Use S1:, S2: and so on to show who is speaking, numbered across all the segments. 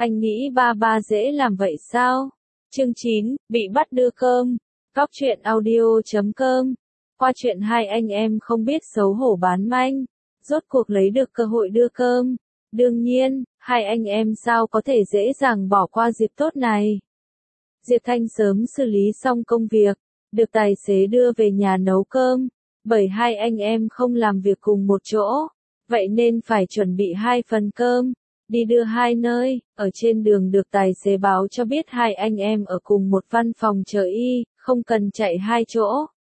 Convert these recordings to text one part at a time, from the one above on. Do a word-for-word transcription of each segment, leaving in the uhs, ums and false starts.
S1: Anh nghĩ ba ba dễ làm vậy sao? Chương chín, bị bắt đưa cơm. Góc truyện audio chấm com. Qua chuyện hai anh em không biết xấu hổ bán manh, rốt cuộc lấy được cơ hội đưa cơm. Đương nhiên, hai anh em sao có thể dễ dàng bỏ qua dịp tốt này. Diệp Thanh sớm xử lý xong công việc, được tài xế đưa về nhà nấu cơm, bởi hai anh em không làm việc cùng một chỗ, vậy nên phải chuẩn bị hai phần cơm, đi đưa hai nơi. Ở trên đường được tài xế báo cho biết hai anh em ở cùng một văn phòng chờ y, không cần chạy hai chỗ.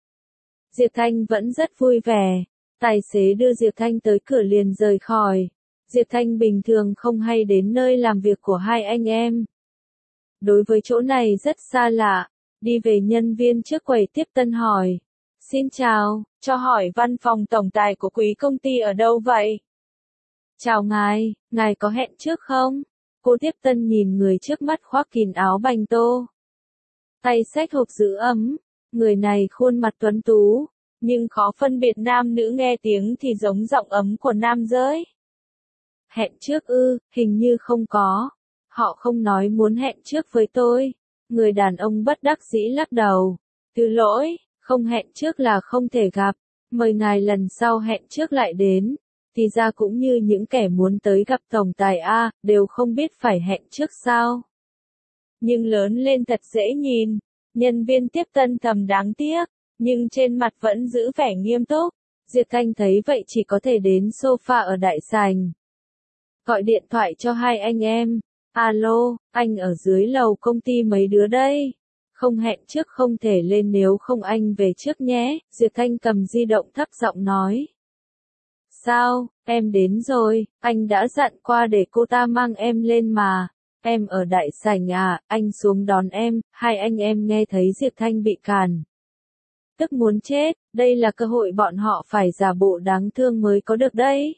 S1: Diệp Thanh vẫn rất vui vẻ, tài xế đưa Diệp Thanh tới cửa liền rời khỏi. Diệp Thanh bình thường không hay đến nơi làm việc của hai anh em. Đối với chỗ này rất xa lạ, đi về nhân viên trước quầy tiếp tân hỏi. Xin chào, cho hỏi văn phòng tổng tài của quý công ty ở đâu vậy? Chào ngài, ngài có hẹn trước không? Cô tiếp tân nhìn người trước mắt khoác kín áo bành tô, tay xách hộp giữ ấm. Người này khuôn mặt tuấn tú, nhưng khó phân biệt nam nữ, nghe tiếng thì giống giọng ấm của nam giới. Hẹn trước ư, hình như không có. Họ không nói muốn hẹn trước với tôi. Người đàn ông bất đắc dĩ lắc đầu. Thứ lỗi, không hẹn trước là không thể gặp. Mời ngài lần sau hẹn trước lại đến. Thì ra cũng như những kẻ muốn tới gặp tổng tài A, đều không biết phải hẹn trước sao. Nhưng lớn lên thật dễ nhìn. Nhân viên tiếp tân thầm đáng tiếc, nhưng trên mặt vẫn giữ vẻ nghiêm túc. Diệp Thanh thấy vậy chỉ có thể đến sofa ở đại sảnh, gọi điện thoại cho hai anh em. Alo, anh ở dưới lầu công ty mấy đứa đây? Không hẹn trước không thể lên, nếu không anh về trước nhé. Diệp Thanh cầm di động thấp giọng nói. Sao, em đến rồi, anh đã dặn qua để cô ta mang em lên mà. Em ở đại sảnh à, anh xuống đón em. Hai anh em nghe thấy Diệp Thanh bị cản, tức muốn chết, đây là cơ hội bọn họ phải giả bộ đáng thương mới có được đấy.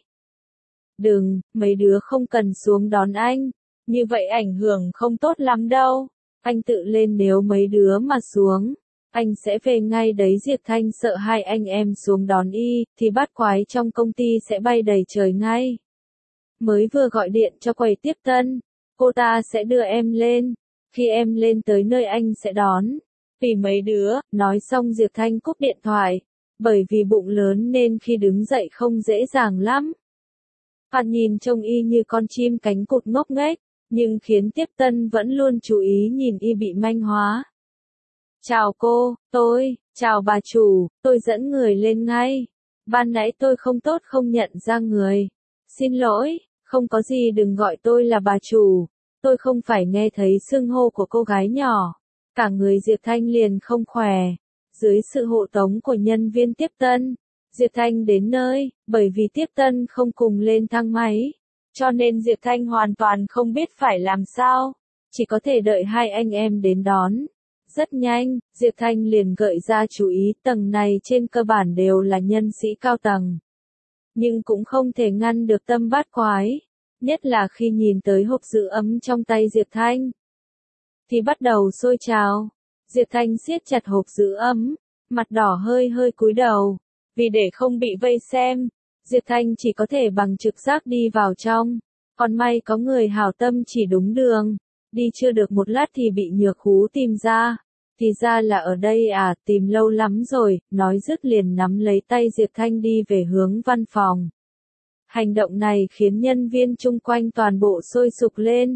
S1: Đừng, mấy đứa không cần xuống đón anh, như vậy ảnh hưởng không tốt lắm đâu. Anh tự lên, nếu mấy đứa mà xuống, anh sẽ về ngay đấy. Diệp Thanh sợ hai anh em xuống đón y, thì bát quái trong công ty sẽ bay đầy trời ngay. Mới vừa gọi điện cho quầy tiếp tân, cô ta sẽ đưa em lên, khi em lên tới nơi anh sẽ đón. Vì mấy đứa, nói xong Diệp Thanh cúp điện thoại, bởi vì bụng lớn nên khi đứng dậy không dễ dàng lắm. Phạt nhìn trông y như con chim cánh cụt ngốc nghếch, nhưng khiến tiếp tân vẫn luôn chú ý nhìn y bị manh hóa. Chào cô, tôi, chào bà chủ, tôi dẫn người lên ngay. Ban nãy tôi không tốt không nhận ra người. Xin lỗi, không có gì, đừng gọi tôi là bà chủ. Tôi không phải nghe thấy xưng hô của cô gái nhỏ. Cả người Diệp Thanh liền không khỏe. Dưới sự hộ tống của nhân viên tiếp tân, Diệp Thanh đến nơi, bởi vì tiếp tân không cùng lên thang máy, cho nên Diệp Thanh hoàn toàn không biết phải làm sao, chỉ có thể đợi hai anh em đến đón. Rất nhanh, Diệp Thanh liền gợi ra chú ý, tầng này trên cơ bản đều là nhân sĩ cao tầng. Nhưng cũng không thể ngăn được tâm bát quái, nhất là khi nhìn tới hộp giữ ấm trong tay Diệp Thanh, thì bắt đầu sôi trào. Diệp Thanh siết chặt hộp giữ ấm, mặt đỏ hơi hơi cúi đầu. Vì để không bị vây xem, Diệp Thanh chỉ có thể bằng trực giác đi vào trong. Còn may có người hảo tâm chỉ đúng đường. Đi chưa được một lát thì bị Nhược Hú tìm ra. Thì ra là ở đây à, tìm lâu lắm rồi. Nói dứt liền nắm lấy tay Diệp Thanh đi về hướng văn phòng. Hành động này khiến nhân viên chung quanh toàn bộ sôi sục lên.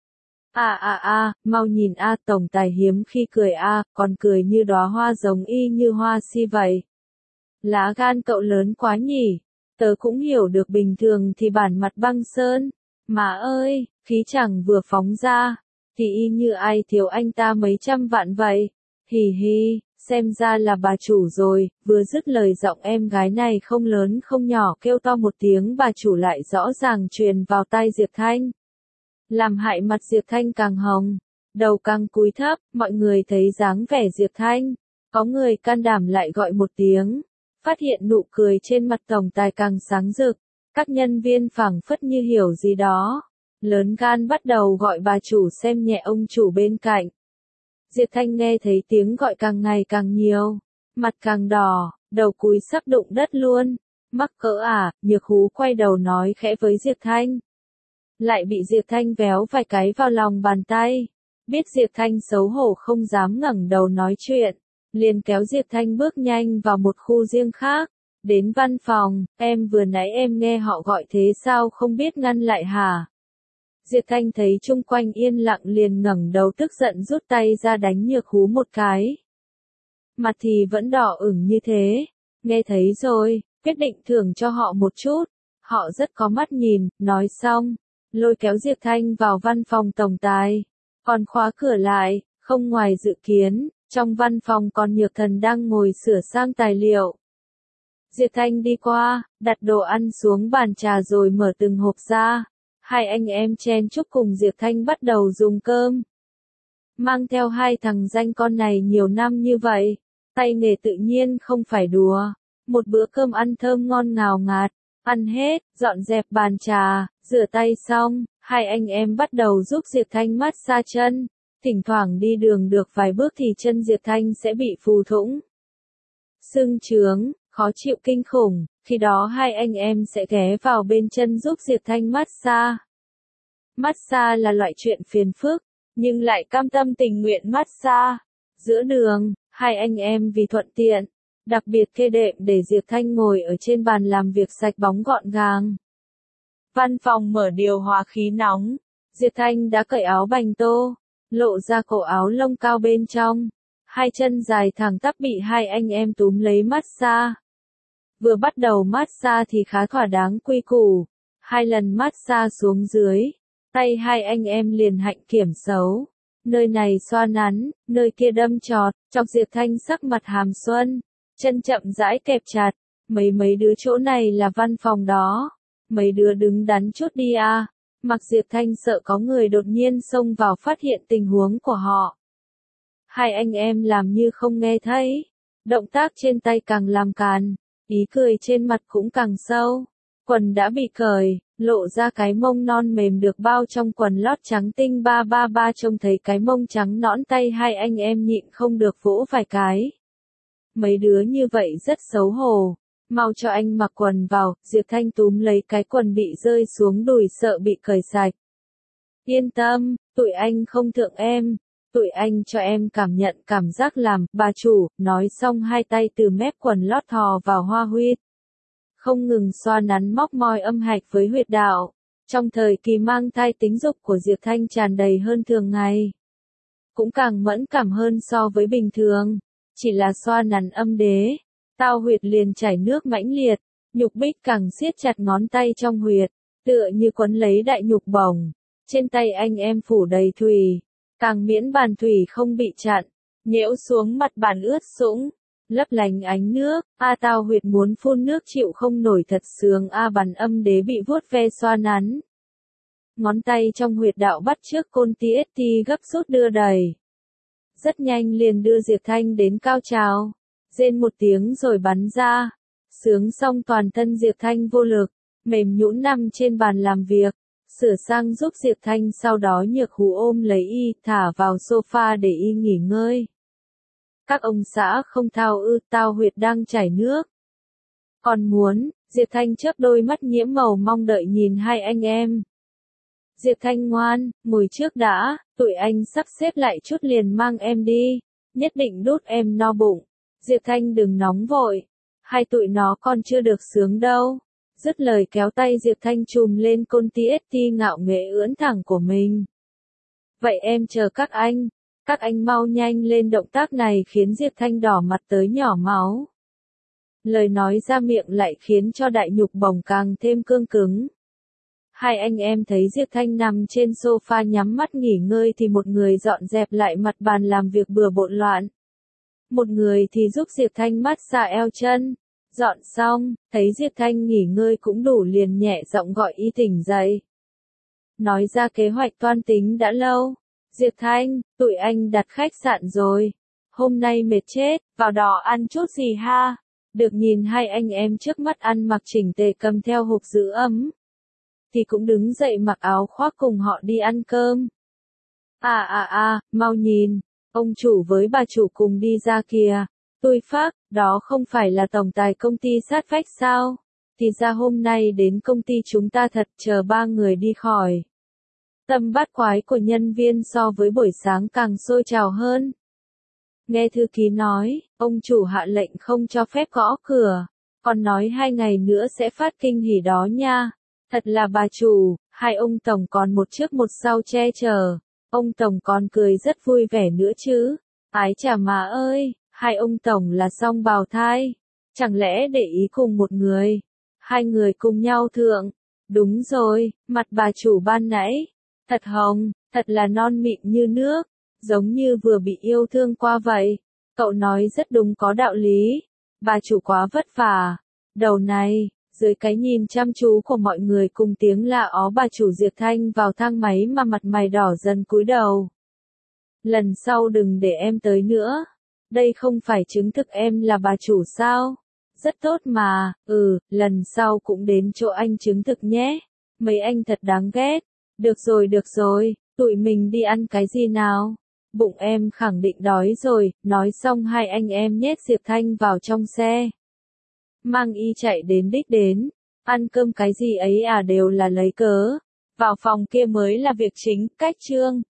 S1: À à à, mau nhìn a, tổng tài hiếm khi cười a, còn cười như đóa hoa giống y như hoa si vậy. Lá gan cậu lớn quá nhỉ, tớ cũng hiểu được bình thường thì bản mặt băng sơn. Má ơi, khí chẳng vừa phóng ra, thì y như ai thiếu anh ta mấy trăm vạn vậy. Hì hì, xem ra là bà chủ rồi. Vừa dứt lời, giọng em gái này không lớn không nhỏ kêu to một tiếng bà chủ lại rõ ràng truyền vào tai Diệp Thanh. Làm hại mặt Diệp Thanh càng hồng, đầu càng cúi thấp. Mọi người thấy dáng vẻ Diệp Thanh, có người can đảm lại gọi một tiếng. Phát hiện nụ cười trên mặt tổng tài càng sáng rực, các nhân viên phảng phất như hiểu gì đó, lớn gan bắt đầu gọi bà chủ xem nhẹ ông chủ bên cạnh. Diệp Thanh nghe thấy tiếng gọi càng ngày càng nhiều, mặt càng đỏ, đầu cúi sắp đụng đất luôn. Mắc cỡ à? Nhược Hú quay đầu nói khẽ với Diệp Thanh. lại bị Diệp Thanh véo vài cái vào lòng bàn tay. Biết Diệp Thanh xấu hổ không dám ngẩng đầu nói chuyện, liền kéo Diệp Thanh bước nhanh vào một khu riêng khác. Đến văn phòng, em vừa nãy em nghe họ gọi thế sao không biết ngăn lại hả? Diệp Thanh thấy chung quanh yên lặng liền ngẩng đầu tức giận rút tay ra đánh Nhược Hú một cái. Mặt thì vẫn đỏ ửng như thế. Nghe thấy rồi, quyết định thưởng cho họ một chút. Họ rất có mắt nhìn, nói xong, lôi kéo Diệp Thanh vào văn phòng tổng tài. Còn khóa cửa lại, không ngoài dự kiến, trong văn phòng còn Nhược Thần đang ngồi sửa sang tài liệu. Diệp Thanh đi qua, đặt đồ ăn xuống bàn trà rồi mở từng hộp ra. Hai anh em chen chúc cùng Diệp Thanh bắt đầu dùng cơm. Mang theo hai thằng danh con này nhiều năm như vậy, tay nghề tự nhiên không phải đùa. Một bữa cơm ăn thơm ngon ngào ngạt, ăn hết, dọn dẹp bàn trà, rửa tay xong, hai anh em bắt đầu giúp Diệp Thanh massage chân. Thỉnh thoảng đi đường được vài bước thì chân Diệp Thanh sẽ bị phù thủng, sưng trướng, khó chịu kinh khủng. Khi đó hai anh em sẽ ghé vào bên chân giúp Diệp Thanh massage. Massage là loại chuyện phiền phức, nhưng lại cam tâm tình nguyện massage. Giữa đường, hai anh em vì thuận tiện, đặc biệt kê đệm để Diệp Thanh ngồi ở trên bàn làm việc sạch bóng gọn gàng. Văn phòng mở điều hòa khí nóng, Diệp Thanh đã cởi áo bành tô, lộ ra cổ áo lông cao bên trong. Hai chân dài thẳng tắp bị hai anh em túm lấy massage. Vừa bắt đầu massage thì khá thỏa đáng quy củ. Hai lần massage xuống dưới, tay hai anh em liền hạnh kiểm xấu. Nơi này xoa nắn, nơi kia đâm chọt, chọc Diệp Thanh sắc mặt hàm xuân. Chân chậm rãi kẹp chặt, mấy mấy đứa chỗ này là văn phòng đó. Mấy đứa đứng đắn chút đi à. Mặc Diệp Thanh sợ có người đột nhiên xông vào phát hiện tình huống của họ. Hai anh em làm như không nghe thấy. Động tác trên tay càng làm càn, ý cười trên mặt cũng càng sâu. Quần đã bị cởi, lộ ra cái mông non mềm được bao trong quần lót trắng tinh ba ba ba, trông thấy cái mông trắng nõn tay hai anh em nhịn không được vỗ vài cái. Mấy đứa như vậy rất xấu hổ. Mau cho anh mặc quần vào. Diệp Thanh túm lấy cái quần bị rơi xuống đùi sợ bị cởi sạch. Yên tâm, tụi anh không thượng em. Tụi anh cho em cảm nhận cảm giác làm bà chủ. Nói xong hai tay từ mép quần lót thò vào hoa huyệt, không ngừng xoa nắn móc moi âm hạch với huyệt đạo. Trong thời kỳ mang thai tính dục của Diệp Thanh tràn đầy hơn thường ngày, cũng càng mẫn cảm hơn so với bình thường. Chỉ là xoa nắn âm đế, tao huyệt liền chảy nước mãnh liệt. Nhục bích càng siết chặt ngón tay trong huyệt, tựa như quấn lấy đại nhục bổng. Trên tay anh em phủ đầy thủy, càng miễn bàn thủy không bị chặn, nhễu xuống mặt bàn ướt sũng, lấp lánh ánh nước. A tao huyệt muốn phun nước chịu không nổi thật sướng. A bàn âm đế bị vuốt ve xoa nắn. Ngón tay trong huyệt đạo bắt trước côn ti ét ti gấp rút đưa đẩy. Rất nhanh liền đưa Diệp Thanh đến cao trào. Rên một tiếng rồi bắn ra. Sướng xong toàn thân Diệp Thanh vô lực, mềm nhũn nằm trên bàn làm việc. Sửa sang giúp Diệp Thanh, sau đó Nhược Hú ôm lấy y, thả vào sofa để y nghỉ ngơi. Các ông xã không thao ư? Tao huyệt đang chảy nước. Còn muốn? Diệp Thanh chớp đôi mắt nhiễm màu mong đợi nhìn hai anh em. Diệp Thanh ngoan, ngồi trước đã, tụi anh sắp xếp lại chút liền mang em đi. Nhất định đút em no bụng. Diệp Thanh đừng nóng vội. Hai tụi nó còn chưa được sướng đâu. Dứt lời kéo tay Diệp Thanh chùm lên côn ti ét ti ngạo nghễ ưỡn thẳng của mình. Vậy em chờ các anh. Các anh mau nhanh lên. Động tác này khiến Diệp Thanh đỏ mặt tới nhỏ máu. Lời nói ra miệng lại khiến cho đại nhục bổng càng thêm cương cứng. Hai anh em thấy Diệp Thanh nằm trên sofa nhắm mắt nghỉ ngơi thì một người dọn dẹp lại mặt bàn làm việc bừa bộn loạn. Một người thì giúp Diệp Thanh massage eo chân. Dọn xong, thấy Diệp Thanh nghỉ ngơi cũng đủ liền nhẹ giọng gọi y tỉnh dậy. Nói ra kế hoạch toan tính đã lâu. Diệp Thanh, tụi anh đặt khách sạn rồi. Hôm nay mệt chết, vào đó ăn chút gì ha? Được nhìn hai anh em trước mắt ăn mặc chỉnh tề cầm theo hộp giữ ấm, thì cũng đứng dậy mặc áo khoác cùng họ đi ăn cơm. À à à, mau nhìn, ông chủ với bà chủ cùng đi ra kìa. Tôi phát, đó không phải là tổng tài công ty sát vách sao? Thì ra hôm nay đến công ty chúng ta thật, chờ ba người đi khỏi. Tâm bắt quái của nhân viên so với buổi sáng càng sôi trào hơn. Nghe thư ký nói, ông chủ hạ lệnh không cho phép gõ cửa, còn nói hai ngày nữa sẽ phát kinh hỉ đó nha. Thật là bà chủ, hai ông tổng còn một trước một sau che chở. Ông tổng còn cười rất vui vẻ nữa chứ. Ái chà má ơi, hai ông tổng là song bào thai. Chẳng lẽ để ý cùng một người? Hai người cùng nhau thượng. Đúng rồi, mặt bà chủ ban nãy. Thật hồng, thật là non mịn như nước. Giống như vừa bị yêu thương qua vậy. Cậu nói rất đúng có đạo lý. Bà chủ quá vất vả. Đầu này, dưới cái nhìn chăm chú của mọi người cùng tiếng la ó bà chủ Diệp Thanh vào thang máy mà mặt mày đỏ dần cúi đầu. Lần sau đừng để em tới nữa. Đây không phải chứng thực em là bà chủ sao? Rất tốt mà, ừ, lần sau cũng đến chỗ anh chứng thực nhé. Mấy anh thật đáng ghét. Được rồi được rồi, tụi mình đi ăn cái gì nào? Bụng em khẳng định đói rồi, nói xong hai anh em nhét Diệp Thanh vào trong xe. Mang y chạy đến đích đến, ăn cơm cái gì ấy à đều là lấy cớ. Vào phòng kia mới là việc chính, cách chương.